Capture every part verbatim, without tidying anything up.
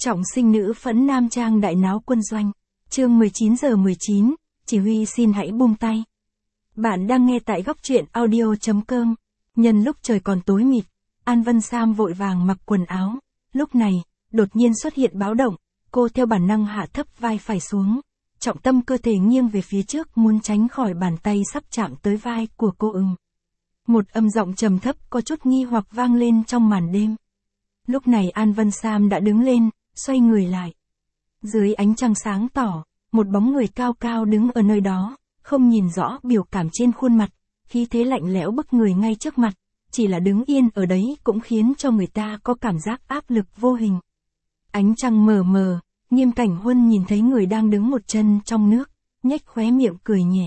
Trọng sinh nữ phẫn nam trang đại náo quân doanh. Chương mười chín giờ mười chín, chỉ huy xin hãy buông tay. Bạn đang nghe tại góc truyện audio chấm com. Nhân lúc trời còn tối mịt, An Vân Sam vội vàng mặc quần áo. Lúc này, đột nhiên xuất hiện báo động, cô theo bản năng hạ thấp vai phải xuống. Trọng tâm cơ thể nghiêng về phía trước muốn tránh khỏi bàn tay sắp chạm tới vai của cô ưng. Một âm giọng trầm thấp có chút nghi hoặc vang lên trong màn đêm. Lúc này An Vân Sam đã đứng lên, xoay người lại. Dưới ánh trăng sáng tỏ, một bóng người cao cao đứng ở nơi đó, không nhìn rõ biểu cảm trên khuôn mặt, khí thế lạnh lẽo bức người ngay trước mặt, chỉ là đứng yên ở đấy cũng khiến cho người ta có cảm giác áp lực vô hình. Ánh trăng mờ mờ, Nghiêm Cảnh Huân nhìn thấy người đang đứng một chân trong nước, nhếch khóe miệng cười nhẹ.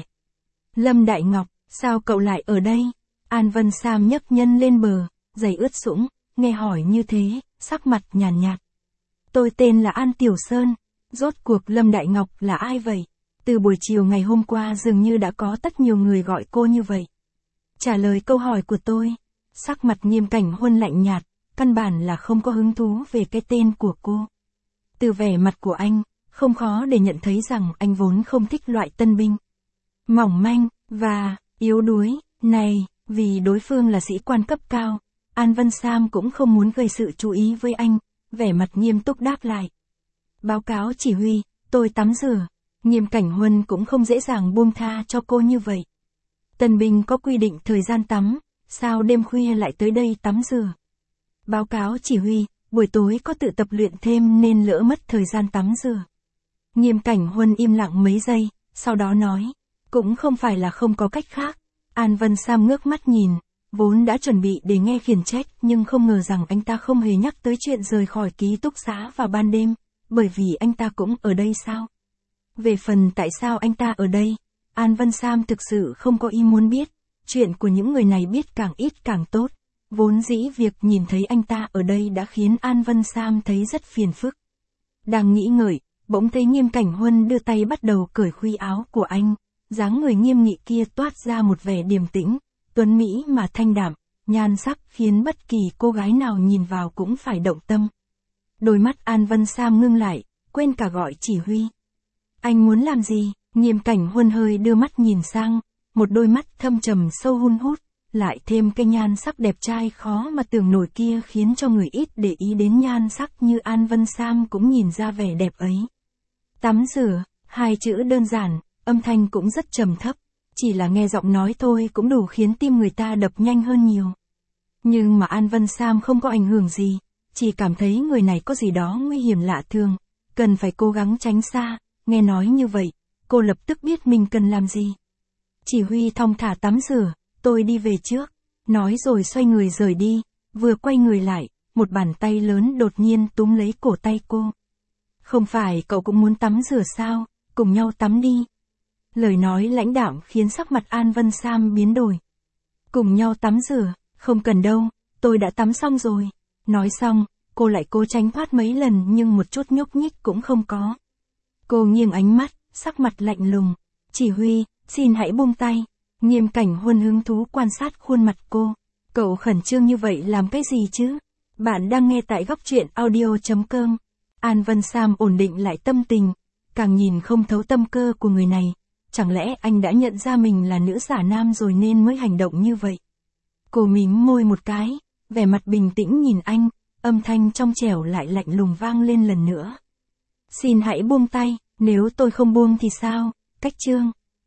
Lâm Đại Ngọc, sao cậu lại ở đây? An Vân Sam nhấc nhân lên bờ, giày ướt sũng, nghe hỏi như thế, sắc mặt nhàn nhạt, nhạt. Tôi tên là An Tiểu Sơn, rốt cuộc Lâm Đại Ngọc là ai vậy? Từ buổi chiều ngày hôm qua dường như đã có rất nhiều người gọi cô như vậy. Trả lời câu hỏi của tôi, sắc mặt Nghiêm Cảnh Huân lạnh nhạt, căn bản là không có hứng thú về cái tên của cô. Từ vẻ mặt của anh, không khó để nhận thấy rằng anh vốn không thích loại tân binh mỏng manh và yếu đuối này, vì đối phương là sĩ quan cấp cao. An Vân Sam cũng không muốn gây sự chú ý với anh, vẻ mặt nghiêm túc đáp lại. Báo cáo chỉ huy, tôi tắm rửa. Nghiêm Cảnh Huân cũng không dễ dàng buông tha cho cô như vậy. Tân binh có quy định thời gian tắm, sao đêm khuya lại tới đây tắm rửa? Báo cáo chỉ huy, buổi tối có tự tập luyện thêm nên lỡ mất thời gian tắm rửa. Nghiêm Cảnh Huân im lặng mấy giây, sau đó nói, cũng không phải là không có cách khác. An Vân Sam ngước mắt nhìn, vốn đã chuẩn bị để nghe khiển trách nhưng không ngờ rằng anh ta không hề nhắc tới chuyện rời khỏi ký túc xá vào ban đêm, bởi vì anh ta cũng ở đây sao? Về phần tại sao anh ta ở đây, An Vân Sam thực sự không có ý muốn biết, chuyện của những người này biết càng ít càng tốt, vốn dĩ việc nhìn thấy anh ta ở đây đã khiến An Vân Sam thấy rất phiền phức. Đang nghĩ ngợi, bỗng thấy Nghiêm Cảnh Huân đưa tay bắt đầu cởi khuy áo của anh, dáng người nghiêm nghị kia toát ra một vẻ điềm tĩnh, tuấn mỹ mà thanh đạm, nhan sắc khiến bất kỳ cô gái nào nhìn vào cũng phải động tâm. Đôi mắt An Vân Sam ngưng lại, quên cả gọi chỉ huy. Anh muốn làm gì? Nghiêm Cảnh Huân hơi đưa mắt nhìn sang, một đôi mắt thâm trầm sâu hun hút, lại thêm cái nhan sắc đẹp trai khó mà tưởng nổi kia khiến cho người ít để ý đến nhan sắc như An Vân Sam cũng nhìn ra vẻ đẹp ấy. Tắm rửa, hai chữ đơn giản, âm thanh cũng rất trầm thấp, chỉ là nghe giọng nói thôi cũng đủ khiến tim người ta đập nhanh hơn nhiều. Nhưng mà An Vân Sam không có ảnh hưởng gì, chỉ cảm thấy người này có gì đó nguy hiểm lạ thường, cần phải cố gắng tránh xa. Nghe nói như vậy, cô lập tức biết mình cần làm gì. Chỉ huy thong thả tắm rửa, tôi đi về trước. Nói rồi xoay người rời đi, vừa quay người lại, một bàn tay lớn đột nhiên túm lấy cổ tay cô. Không phải cậu cũng muốn tắm rửa sao, cùng nhau tắm đi. Lời nói lãnh đạm khiến sắc mặt An Vân Sam biến đổi. Cùng nhau tắm rửa, không cần đâu, tôi đã tắm xong rồi. Nói xong, cô lại cố tránh thoát mấy lần nhưng một chút nhúc nhích cũng không có. Cô nghiêng ánh mắt, sắc mặt lạnh lùng. Chỉ huy, xin hãy buông tay. Nghiêm Cảnh Huân hứng thú quan sát khuôn mặt cô. Cậu khẩn trương như vậy làm cái gì chứ? Bạn đang nghe tại góc truyện audio chấm com. An Vân Sam ổn định lại tâm tình, càng nhìn không thấu tâm cơ của người này. Chẳng lẽ anh đã nhận ra mình là nữ giả nam rồi nên mới hành động như vậy? Cô mím môi một cái, vẻ mặt bình tĩnh nhìn anh, âm thanh trong trẻo lại lạnh lùng vang lên lần nữa. Xin hãy buông tay, nếu tôi không buông thì sao? Cách chương.